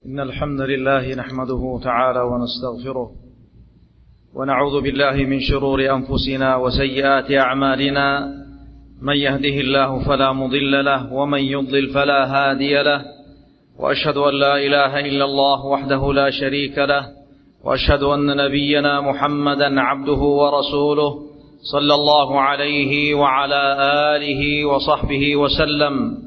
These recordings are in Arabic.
إن الحمد لله نحمده تعالى ونستغفره ونعوذ بالله من شرور أنفسنا وسيئات أعمالنا. من يهده الله فلا مضل له ومن يضلل فلا هادي له، وأشهد أن لا إله إلا الله وحده لا شريك له، وأشهد أن نبينا محمدا عبده ورسوله صلى الله عليه وعلى آله وصحبه وسلم.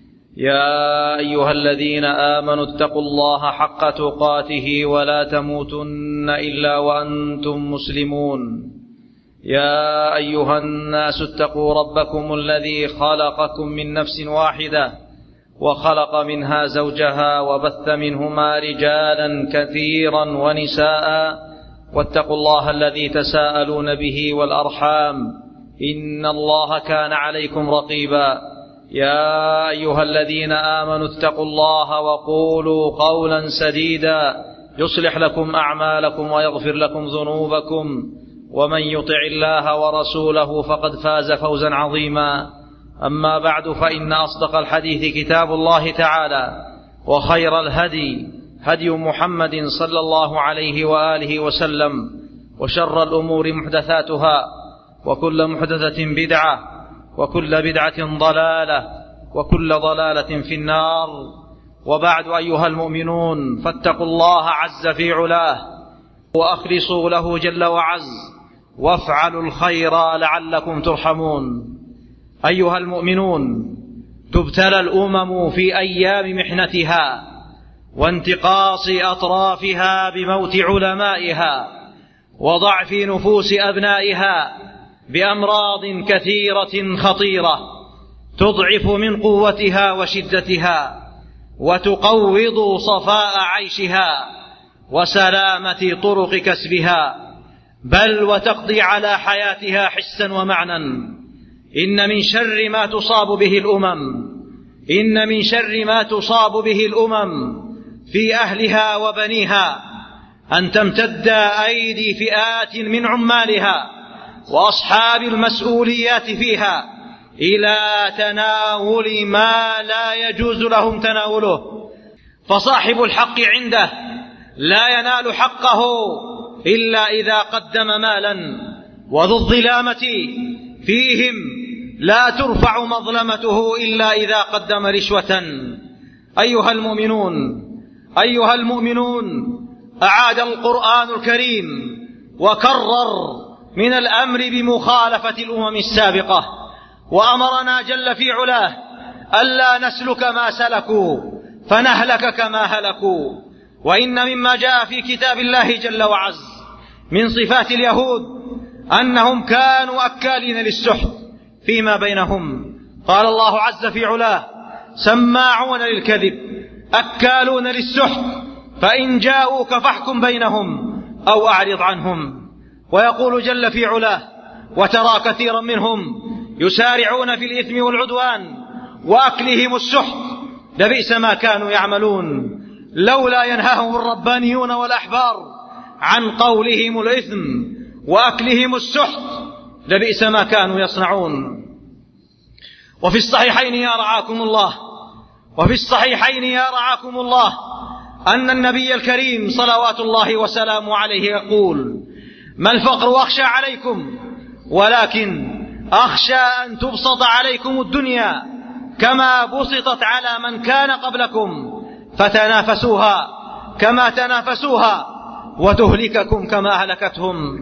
يا أيها الذين آمنوا اتقوا الله حق تقاته ولا تموتن إلا وأنتم مسلمون. يا أيها الناس اتقوا ربكم الذي خلقكم من نفس واحدة وخلق منها زوجها وبث منهما رجالا كثيرا ونساء، واتقوا الله الذي تساءلون به والأرحام إن الله كان عليكم رقيبا. يا أيها الذين آمنوا اتقوا الله وقولوا قولا سديدا يصلح لكم أعمالكم ويغفر لكم ذنوبكم، ومن يطع الله ورسوله فقد فاز فوزا عظيما. أما بعد، فإن أصدق الحديث كتاب الله تعالى، وخير الهدي هدي محمد صلى الله عليه وآله وسلم، وشر الأمور محدثاتها، وكل محدثة بدعة، وكل بدعة ضلالة، وكل ضلالة في النار. وبعد، أيها المؤمنون، فاتقوا الله عز في علاه وأخلصوا له جل وعز، وافعلوا الخير لعلكم ترحمون. أيها المؤمنون، تبتلى الأمم في أيام محنتها وانتقاص أطرافها بموت علمائها وضعف نفوس أبنائها بأمراض كثيرة خطيرة تضعف من قوتها وشدتها، وتقوض صفاء عيشها وسلامة طرق كسبها، بل وتقضي على حياتها حسا ومعنى. إن من شر ما تصاب به الأمم في أهلها وبنيها أن تمتد أيدي فئات من عمالها وأصحاب المسؤوليات فيها إلى تناول ما لا يجوز لهم تناوله، فصاحب الحق عنده لا ينال حقه إلا إذا قدم مالا، وذو الظلامة فيهم لا ترفع مظلمته إلا إذا قدم رشوة. أيها المؤمنون، أعاد القرآن الكريم وكرر من الأمر بمخالفة الأمم السابقة، وأمرنا جل في علاه ألا نسلك ما سلكوا فنهلك كما هلكوا. وإن مما جاء في كتاب الله جل وعز من صفات اليهود أنهم كانوا أكالين للسحت فيما بينهم. قال الله عز في علاه: سماعون للكذب أكالون للسحت، فإن جاءوك فاحكم بينهم أو أعرض عنهم. ويقول جل في علاه: وترى كثيرا منهم يسارعون في الإثم والعدوان وأكلهم السحت لبئس ما كانوا يعملون، لولا ينهاهم الربانيون والأحبار عن قولهم الإثم وأكلهم السحت لبئس ما كانوا يصنعون. وفي الصحيحين يا رعاكم الله أن النبي الكريم صلوات الله وسلامه عليه يقول: ما الفقر أخشى عليكم، ولكن أخشى أن تبسط عليكم الدنيا كما بسطت على من كان قبلكم، فتنافسوها كما تنافسوها وتهلككم كما أهلكتهم.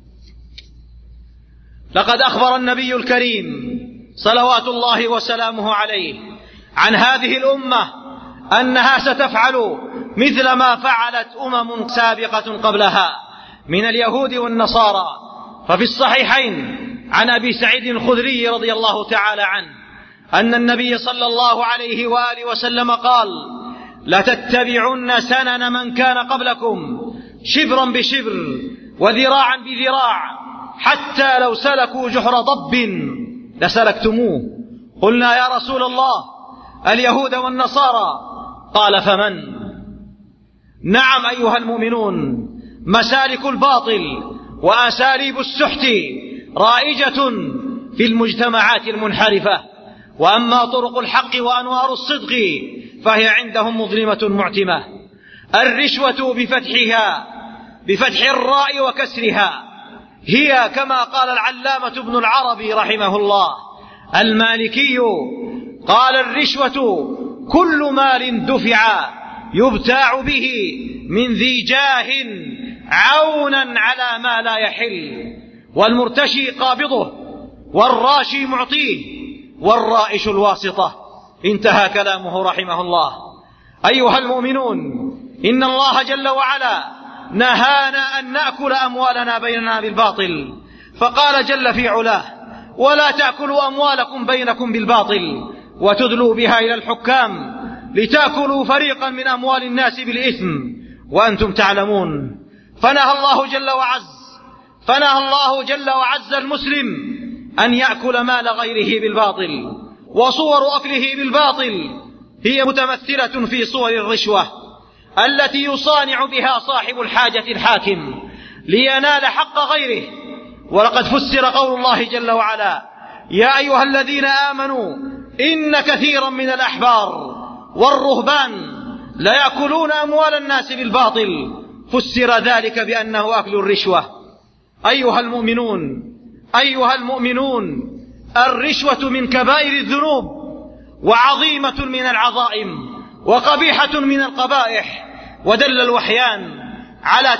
لقد أخبر النبي الكريم صلوات الله وسلامه عليه عن هذه الأمة أنها ستفعل مثل ما فعلت أمم سابقة قبلها من اليهود والنصارى. ففي الصحيحين عن أبي سعيد الخدري رضي الله تعالى عنه أن النبي صلى الله عليه وآله وسلم قال: لتتبعن سنن من كان قبلكم شبرا بشبر وذراعا بذراع، حتى لو سلكوا جحر ضب لسلكتموه. قلنا: يا رسول الله، اليهود والنصارى؟ قال: فمن؟ نعم أيها المؤمنون، مسالك الباطل وأساليب السحت رائجة في المجتمعات المنحرفة، وأما طرق الحق وأنوار الصدق فهي عندهم مظلمة معتمة. الرشوة بفتح الراء وكسرها هي كما قال العلامة ابن العربي رحمه الله المالكي، قال: الرشوة كل مال دفع يبتاع به من ذي جاه عونا على ما لا يحل، والمرتشي قابضه، والراشي معطيه، والرائش الواسطة. انتهى كلامه رحمه الله. أيها المؤمنون، إن الله جل وعلا نهانا أن نأكل أموالنا بيننا بالباطل، فقال جل في علاه: ولا تأكلوا أموالكم بينكم بالباطل وتدلوا بها إلى الحكام لتأكلوا فريقا من أموال الناس بالإثم وأنتم تعلمون. فنهى الله جل وعز المسلم أن يأكل مال غيره بالباطل، وصور أكله بالباطل هي متمثلة في صور الرشوة التي يصانع بها صاحب الحاجة الحاكم لينال حق غيره. ولقد فسر قول الله جل وعلا: يا أيها الذين آمنوا إن كثيرا من الأحبار والرهبان ليأكلون أموال الناس بالباطل، فسر ذلك بأنه أكل الرشوة. أيها المؤمنون، الرشوة من كبائر الذنوب، وعظيمة من العظائم، وقبيحة من القبائح، ودل الوحيان على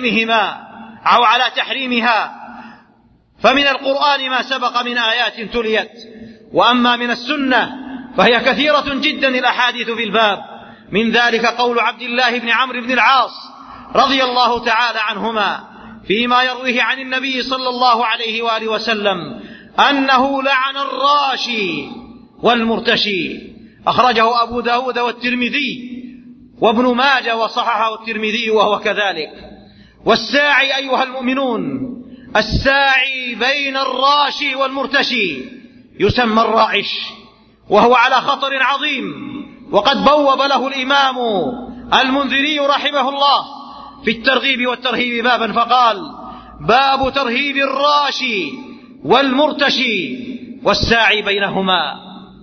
تحريمها. فمن القرآن ما سبق من آيات تليت، وأما من السنة فهي كثيرة جدا الأحاديث في الباب. من ذلك قول عبد الله بن عمرو بن العاص رضي الله تعالى عنهما فيما يرويه عن النبي صلى الله عليه وآله وسلم أنه لعن الراشي والمرتشي. أخرجه أبو داود والترمذي وابن ماجه وصححه الترمذي وهو كذلك. والساعي أيها المؤمنون، الساعي بين الراشي والمرتشي يسمى الرائش، وهو على خطر عظيم، وقد بوب له الإمام المنذري رحمه الله في الترغيب والترهيب بابا فقال: باب ترهيب الراشي والمرتشي والساعي بينهما.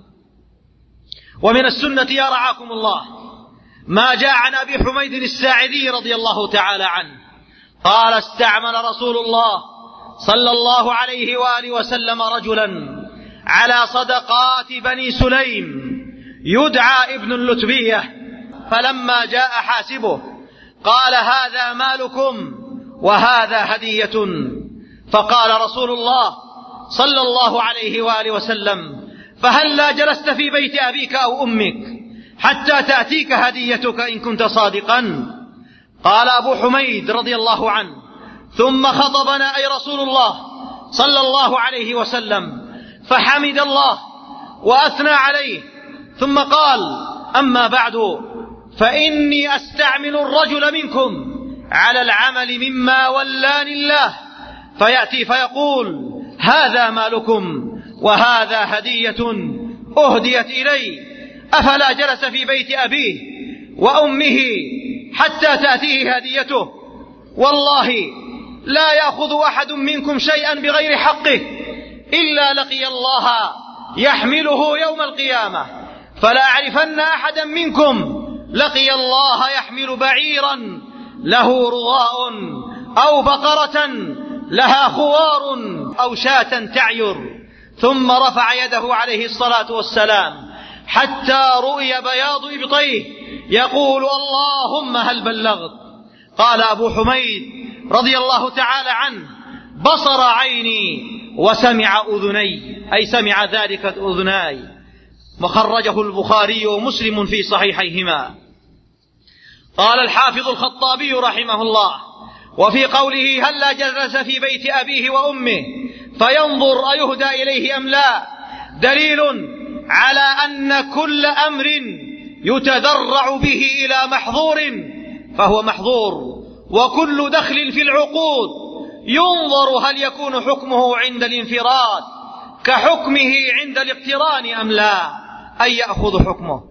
ومن السنة يا رعاكم الله ما جاء عن أبي حميد الساعدي رضي الله تعالى عنه قال: استعمل رسول الله صلى الله عليه وآله وسلم رجلا على صدقات بني سليم يدعى ابن اللتبية، فلما جاء حاسبه قال: هذا مالكم وهذا هدية. فقال رسول الله صلى الله عليه وآله وسلم: فهلا جلست في بيت أبيك أو أمك حتى تأتيك هديتك إن كنت صادقا؟ قال أبو حميد رضي الله عنه: ثم خطبنا أي رسول الله صلى الله عليه وسلم فحمد الله وأثنى عليه، ثم قال: أما بعد، فإني أستعمل الرجل منكم على العمل مما ولاني الله، فيأتي فيقول: هذا مالكم وهذا هدية أهديت إلي، أفلا جلس في بيت أبيه وأمه حتى تأتيه هديته؟ والله لا يأخذ أحد منكم شيئا بغير حقه إلا لقي الله يحمله يوم القيامة، فلا أعرفن أحدا منكم لقي الله يحمل بعيرا له رغاء أو بقرة لها خوار أو شاة تعير. ثم رفع يده عليه الصلاة والسلام حتى رؤي بياض إبطيه يقول: اللهم هل بلغت؟ قال أبو حميد رضي الله تعالى عنه: بصر عيني وسمع أذني، أي سمع ذلك أذناي. وخرجه البخاري ومسلم في صحيحيهما. قال الحافظ الخطابي رحمه الله: وفي قوله: هلا جلس في بيت أبيه وأمه فينظر أيهدى إليه أم لا، دليل على أن كل أمر يتذرع به إلى محظور فهو محظور، وكل دخل في العقود ينظر هل يكون حكمه عند الانفراد كحكمه عند الاقتران أم لا، أي يأخذ حكمه.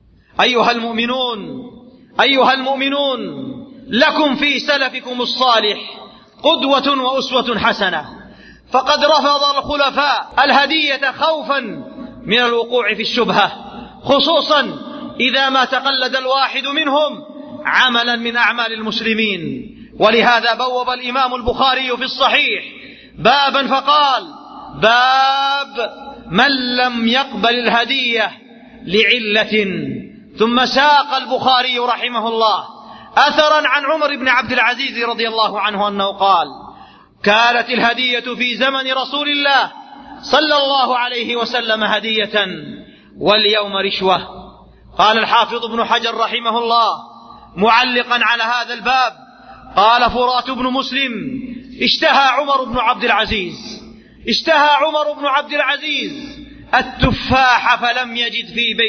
أيها المؤمنون، لكم في سلفكم الصالح قدوة وأسوة حسنة، فقد رفض الخلفاء الهدية خوفا من الوقوع في الشبهة، خصوصا إذا ما تقلد الواحد منهم عملا من أعمال المسلمين. ولهذا بوب الإمام البخاري في الصحيح بابا فقال: باب من لم يقبل الهدية لعلة. ثم ساق البخاري رحمه الله أثرا عن عمر بن عبد العزيز رضي الله عنه أنه قال: كانت الهدية في زمن رسول الله صلى الله عليه وسلم هدية، واليوم رشوة. قال الحافظ ابن حجر رحمه الله معلقا على هذا الباب: قال فرات بن مسلم: اشتهى عمر بن عبد العزيز التفاح فلم يجد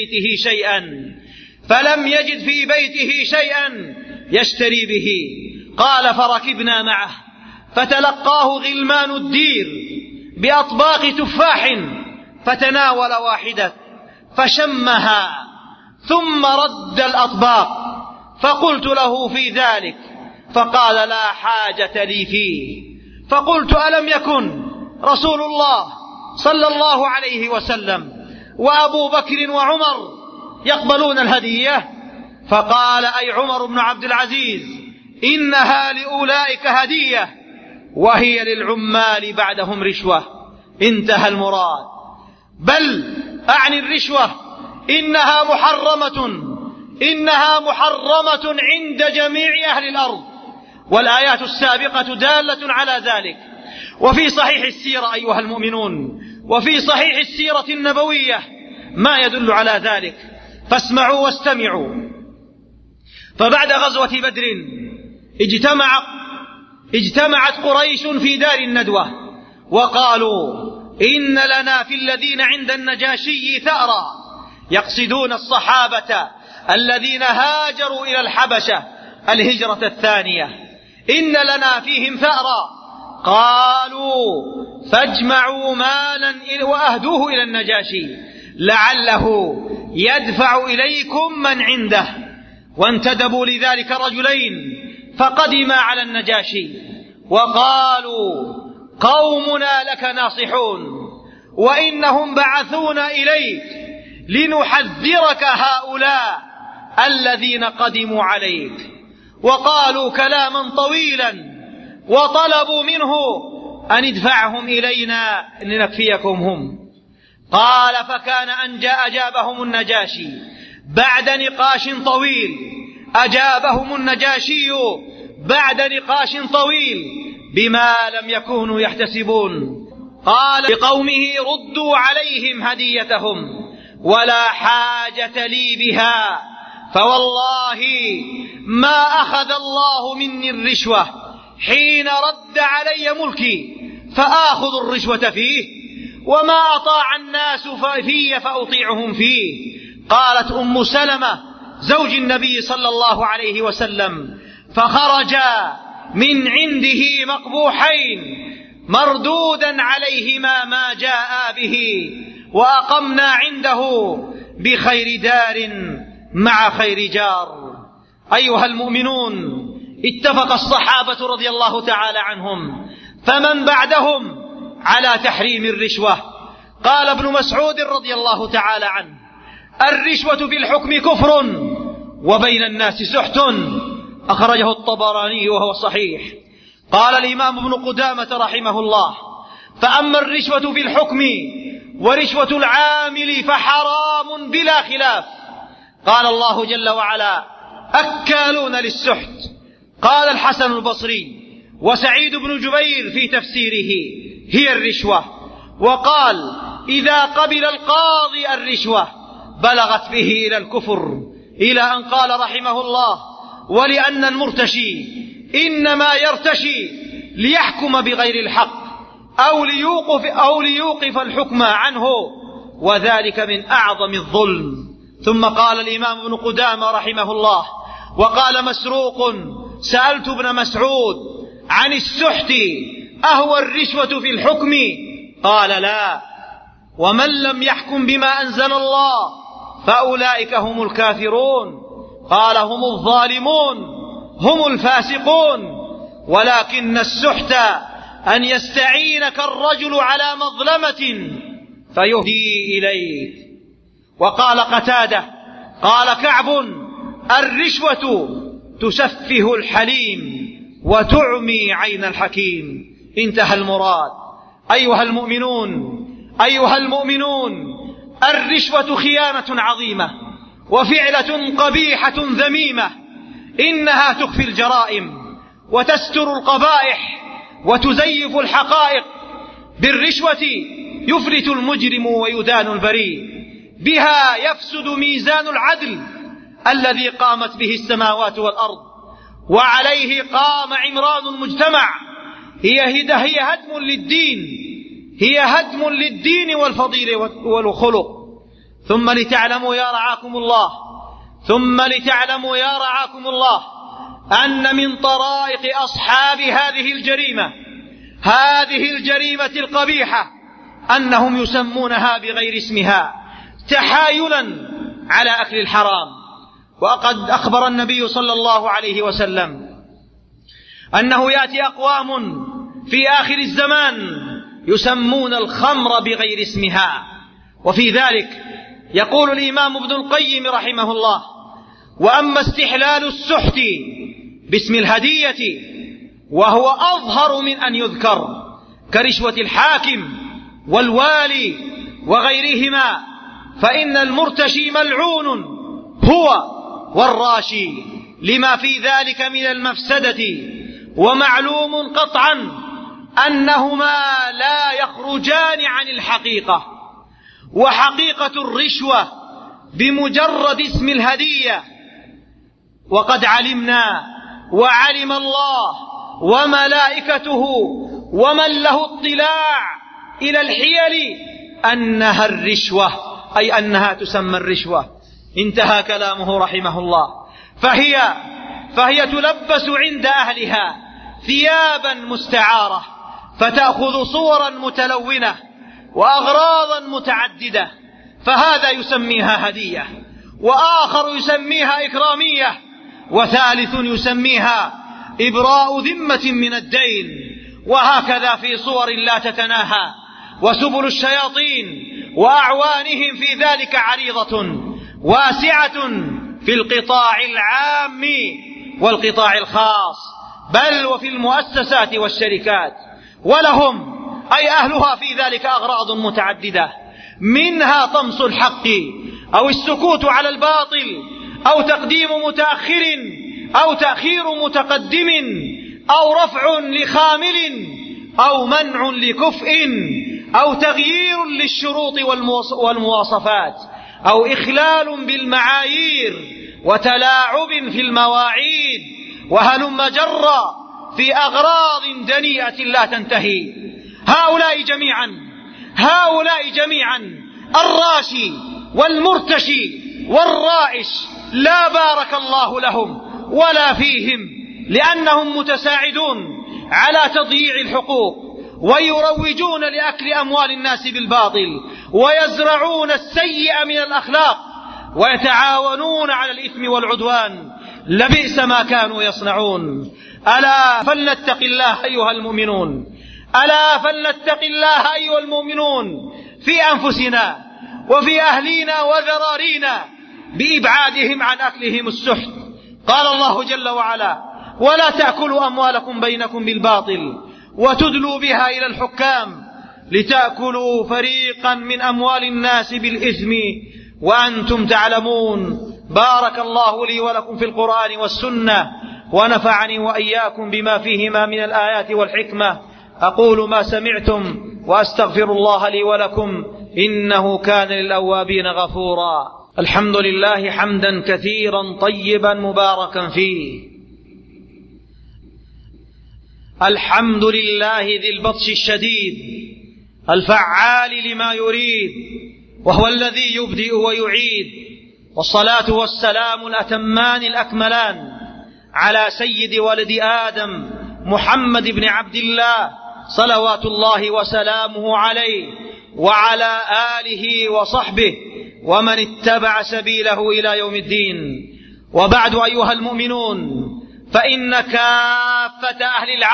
في بيته شيئا يشتري به. قال: فركبنا معه فتلقاه غلمان الدير بأطباق تفاح، فتناول واحدة فشمها ثم رد الأطباق، فقلت له في ذلك فقال: لا حاجة لي فيه. فقلت: ألم يكن رسول الله صلى الله عليه وسلم وأبو بكر وعمر يقبلون الهدية؟ فقال: أي عمر بن عبد العزيز، إنها لأولئك هدية وهي للعمال بعدهم رشوة. انتهى المراد. بل أعني الرشوة إنها محرمة عند جميع أهل الأرض، والآيات السابقة دالة على ذلك. وفي صحيح السيرة أيها المؤمنون، وفي صحيح السيرة النبوية ما يدل على ذلك، فاسمعوا واستمعوا. فبعد غزوة بدر اجتمعت قريش في دار الندوة وقالوا: إن لنا في الذين عند النجاشي ثأرا، يقصدون الصحابة الذين هاجروا إلى الحبشة الهجرة الثانية، إن لنا فيهم ثأرا. قالوا: فاجمعوا مالا وأهدوه إلى النجاشي لعله يدفع إليكم من عنده. وانتدبوا لذلك رجلين فقدما على النجاشي وقالوا: قومنا لك ناصحون، وإنهم بعثونا إليك لنحذرك هؤلاء الذين قدموا عليك. وقالوا كلاما طويلا وطلبوا منه أن ادفعهم إلينا لنكفيكم هم. قال: فكان أن أجابهم النجاشي بعد نقاش طويل بما لم يكونوا يحتسبون. قال لقومه: ردوا عليهم هديتهم ولا حاجة لي بها، فوالله ما أخذ الله مني الرشوة حين رد علي ملكي فآخذ الرشوة فيه، وما أطاع الناس في فأطيعهم فيه. قالت أم سلمة زوج النبي صلى الله عليه وسلم: فخرجا من عنده مقبوحين مردودا عليهما ما جاء به، وأقمنا عنده بخير دار مع خير جار. أيها المؤمنون، اتفق الصحابة رضي الله تعالى عنهم فمن بعدهم على تحريم الرشوة. قال ابن مسعود رضي الله تعالى عنه: الرشوة في الحكم كفر وبين الناس سحت. أخرجه الطبراني وهو صحيح. قال الإمام ابن قدامة رحمه الله: فأما الرشوة في الحكم ورشوة العامل فحرام بلا خلاف. قال الله جل وعلا: أكالون للسحت. قال الحسن البصري وسعيد بن جبير في تفسيره: هي الرشوة. وقال: إذا قبل القاضي الرشوة بلغت به إلى الكفر، إلى أن قال رحمه الله: ولأن المرتشي إنما يرتشي ليحكم بغير الحق أو ليوقف الحكم عنه، وذلك من أعظم الظلم. ثم قال الإمام ابن قدامة رحمه الله: وقال مسروق: سألت ابن مسعود عن السحت أهو الرشوة في الحكم؟ قال: لا، ومن لم يحكم بما أنزل الله فأولئك هم الكافرون. قال: هم الظالمون، هم الفاسقون، ولكن السحت أن يستعينك الرجل على مظلمة فيهدي إليك. وقال قتادة: قال كعب: الرشوة تسفه الحليم وتعمي عين الحكيم. انتهى المراد. أيها المؤمنون، الرشوة خيانة عظيمة وفعلة قبيحة ذميمة، إنها تخفي الجرائم وتستر القبائح وتزيف الحقائق. بالرشوة يفلت المجرم ويدان البريء، بها يفسد ميزان العدل الذي قامت به السماوات والأرض، وعليه قام عمران المجتمع. هي هدم للدين والفضيلة والخلق. ثم لتعلموا يا رعاكم الله أن من طرائق أصحاب هذه الجريمة القبيحة أنهم يسمونها بغير اسمها تحايلا على أكل الحرام. وقد أخبر النبي صلى الله عليه وسلم أنه يأتي أقوام في آخر الزمان يسمون الخمر بغير اسمها. وفي ذلك يقول الإمام ابن القيم رحمه الله: وأما استحلال السحت باسم الهدية وهو أظهر من أن يذكر كرشوة الحاكم والوالي وغيرهما، فإن المرتشي ملعون هو والراشي لما في ذلك من المفسدة. ومعلوم قطعا أنهما لا يخرجان عن الحقيقة. وحقيقة الرشوة بمجرد اسم الهدية، وقد علمنا وعلم الله وملائكته ومن له اطلاع إلى الحيل أنها الرشوة، أي أنها تسمى الرشوة. انتهى كلامه رحمه الله. فهي تلبس عند أهلها ثيابا مستعارة، فتأخذ صورا متلونة وأغراضا متعددة، فهذا يسميها هدية، وآخر يسميها إكرامية، وثالث يسميها إبراء ذمة من الدين، وهكذا في صور لا تتناهى. وسبل الشياطين وأعوانهم في ذلك عريضة واسعة في القطاع العام والقطاع الخاص، بل وفي المؤسسات والشركات. ولهم أي أهلها في ذلك أغراض متعددة، منها طمس الحق أو السكوت على الباطل أو تقديم متأخر أو تأخير متقدم أو رفع لخامل أو منع لكفء أو تغيير للشروط والمواصفات أو إخلال بالمعايير وتلاعب في المواعيد، وهلم جرا في أغراض دنيئة لا تنتهي. هؤلاء جميعا الراشي والمرتشي والرائش لا بارك الله لهم ولا فيهم، لأنهم متساعدون على تضييع الحقوق ويروجون لأكل أموال الناس بالباطل ويزرعون السيء من الأخلاق ويتعاونون على الإثم والعدوان. لبئس ما كانوا يصنعون. ألا فلنتق الله أيها المؤمنون في أنفسنا وفي أهلينا وذرارينا بإبعادهم عن أكلهم السحت. قال الله جل وعلا: ولا تأكلوا أموالكم بينكم بالباطل وتدلوا بها إلى الحكام لتأكلوا فريقا من أموال الناس بالإثم وأنتم تعلمون. بارك الله لي ولكم في القرآن والسنة، ونفعني وإياكم بما فيهما من الآيات والحكمة. أقول ما سمعتم وأستغفر الله لي ولكم، إنه كان للأوابين غفورا. الحمد لله حمدا كثيرا طيبا مباركا فيه. الحمد لله ذي البطش الشديد الفعال لما يريد، وهو الذي يبدئ ويعيد. والصلاة والسلام الأتمان الأكملان على سيد ولد آدم محمد بن عبد الله صلوات الله وسلامه عليه، وعلى آله وصحبه ومن اتبع سبيله إلى يوم الدين. وبعد أيها المؤمنون، فإن كافة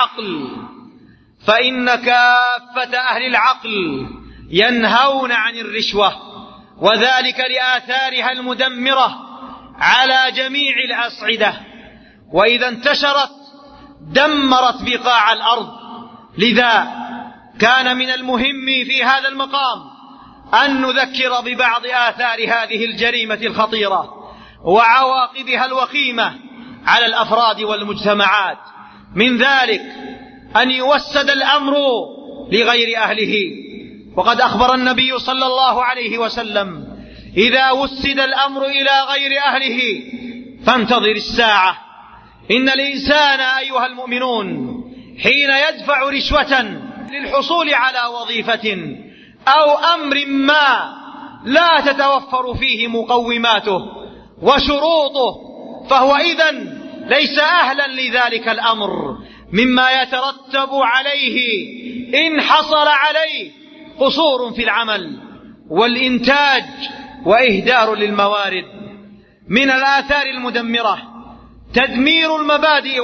أهل العقل ينهون عن الرشوة، وذلك لآثارها المدمرة على جميع الأصعدة وإذا انتشرت دمرت بقاع الأرض. لذا كان من المهم في هذا المقام أن نذكر ببعض آثار هذه الجريمة الخطيرة وعواقبها الوخيمة على الأفراد والمجتمعات. من ذلك أن يوسد الأمر لغير أهله، وقد أخبر النبي صلى الله عليه وسلم: إذا وسد الأمر إلى غير أهله فانتظر الساعة. إن الإنسان أيها المؤمنون حين يدفع رشوة للحصول على وظيفة أو أمر ما لا تتوفر فيه مقوماته وشروطه، فهو إذن ليس أهلا لذلك الأمر، مما يترتب عليه إن حصل عليه قصور في العمل والإنتاج وإهدار للموارد. من الآثار المدمرة تدمير المبادئ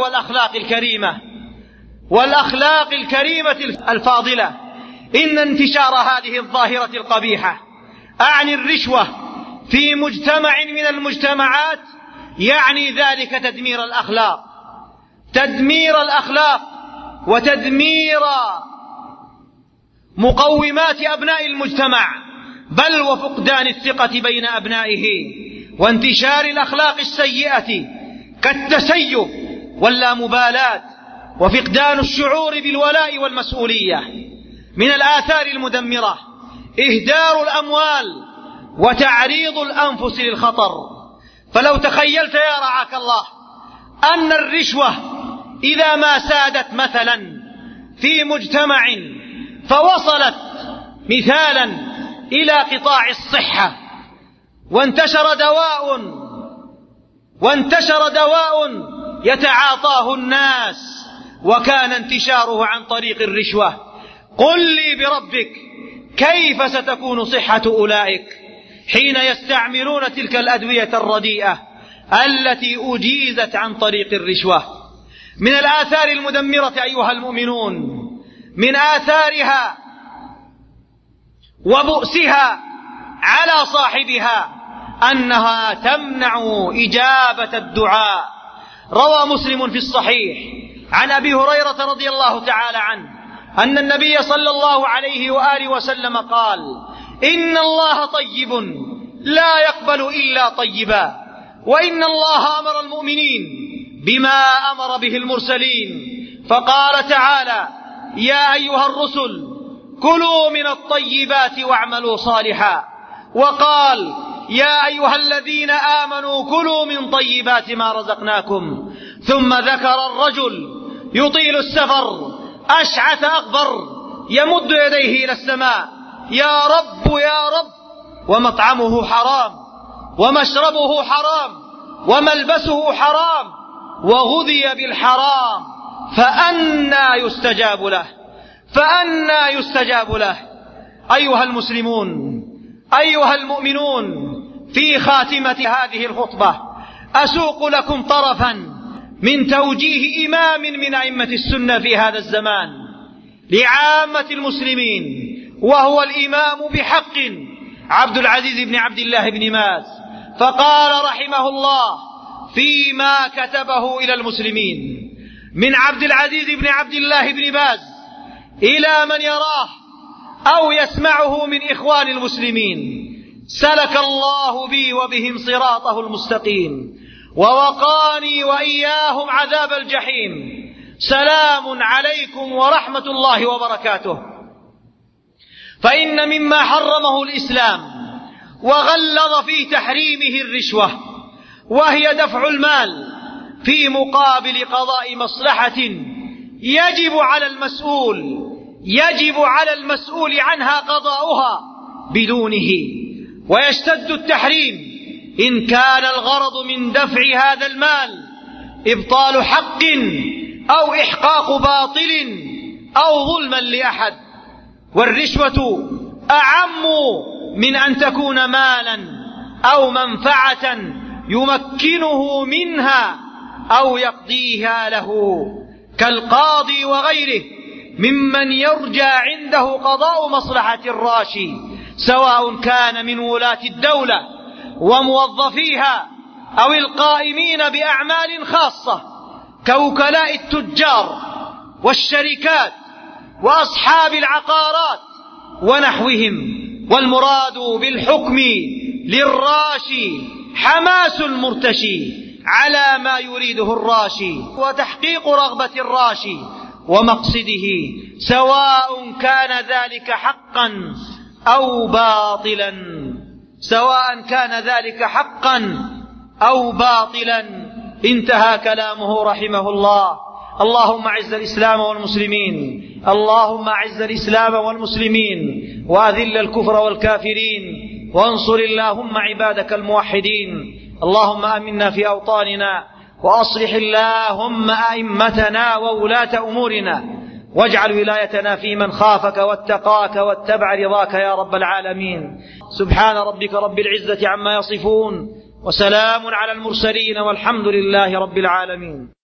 والأخلاق الكريمة الفاضلة. إن انتشار هذه الظاهرة القبيحة أعني الرشوة في مجتمع من المجتمعات يعني ذلك تدمير الأخلاق وتدمير مقومات أبناء المجتمع، بل وفقدان الثقة بين أبنائه وانتشار الأخلاق السيئة كالتسيب واللامبالاة وفقدان الشعور بالولاء والمسؤولية. من الآثار المدمرة إهدار الأموال وتعريض الأنفس للخطر. فلو تخيلت يا رعاك الله أن الرشوة إذا ما سادت مثلا في مجتمع فوصلت مثالا إلى قطاع الصحة وانتشر دواء يتعاطاه الناس وكان انتشاره عن طريق الرشوة، قل لي بربك كيف ستكون صحة أولئك حين يستعملون تلك الأدوية الرديئة التي أجيزت عن طريق الرشوة. من الآثار المدمرة أيها المؤمنون، من آثارها وبؤسها على صاحبها أنها تمنع إجابة الدعاء. روى مسلم في الصحيح عن أبي هريرة رضي الله تعالى عنه أن النبي صلى الله عليه وآله وسلم قال: إن الله طيب لا يقبل إلا طيبا، وإن الله أمر المؤمنين بما أمر به المرسلين، فقال تعالى: يا أيها الرسل كلوا من الطيبات واعملوا صالحا، وقال: يا أيها الذين آمنوا كلوا من طيبات ما رزقناكم. ثم ذكر الرجل يطيل السفر أشعث أغبر يمد يديه إلى السماء: يا رب يا رب، ومطعمه حرام ومشربه حرام وملبسه حرام وغذي بالحرام، فأنى يستجاب له. أيها المسلمون، أيها المؤمنون، في خاتمة هذه الخطبة أسوق لكم طرفا من توجيه إمام من أئمة السنة في هذا الزمان لعامة المسلمين، وهو الإمام بحق عبد العزيز بن عبد الله بن باز. فقال رحمه الله فيما كتبه إلى المسلمين: من عبد العزيز بن عبد الله بن باز إلى من يراه أو يسمعه من إخوان المسلمين: سلك الله بي وبهم صراطه المستقيم ووقاني وإياهم عذاب الجحيم. سلام عليكم ورحمة الله وبركاته. فإن مما حرمه الإسلام وغلظ في تحريمه الرشوة، وهي دفع المال في مقابل قضاء مصلحة يجب على المسؤول عنها قضاؤها بدونه. ويشتد التحريم إن كان الغرض من دفع هذا المال إبطال حق أو إحقاق باطل أو ظلما لأحد. والرشوة أعم من أن تكون مالا أو منفعة يمكنه منها أو يقضيها له، كالقاضي وغيره ممن يرجى عنده قضاء مصلحة الراشي، سواء كان من ولاة الدولة وموظفيها أو القائمين بأعمال خاصة كوكلاء التجار والشركات وأصحاب العقارات ونحوهم. والمراد بالحكم للراشي حماس المرتشي على ما يريده الراشي وتحقيق رغبة الراشي ومقصده، سواء كان ذلك حقا أو باطلا، سواء كان ذلك حقا أو باطلا. انتهى كلامه رحمه الله. اللهم أعز الإسلام والمسلمين، اللهم أعز الإسلام والمسلمين وأذل الكفر والكافرين، وانصر اللهم عبادك الموحدين. اللهم آمنا في أوطاننا، وأصلح اللهم أئمتنا وولاة أمورنا، واجعل ولايتنا في من خافك واتقاك واتبع رضاك يا رب العالمين. سبحان ربك رب العزة عما يصفون، وسلام على المرسلين، والحمد لله رب العالمين.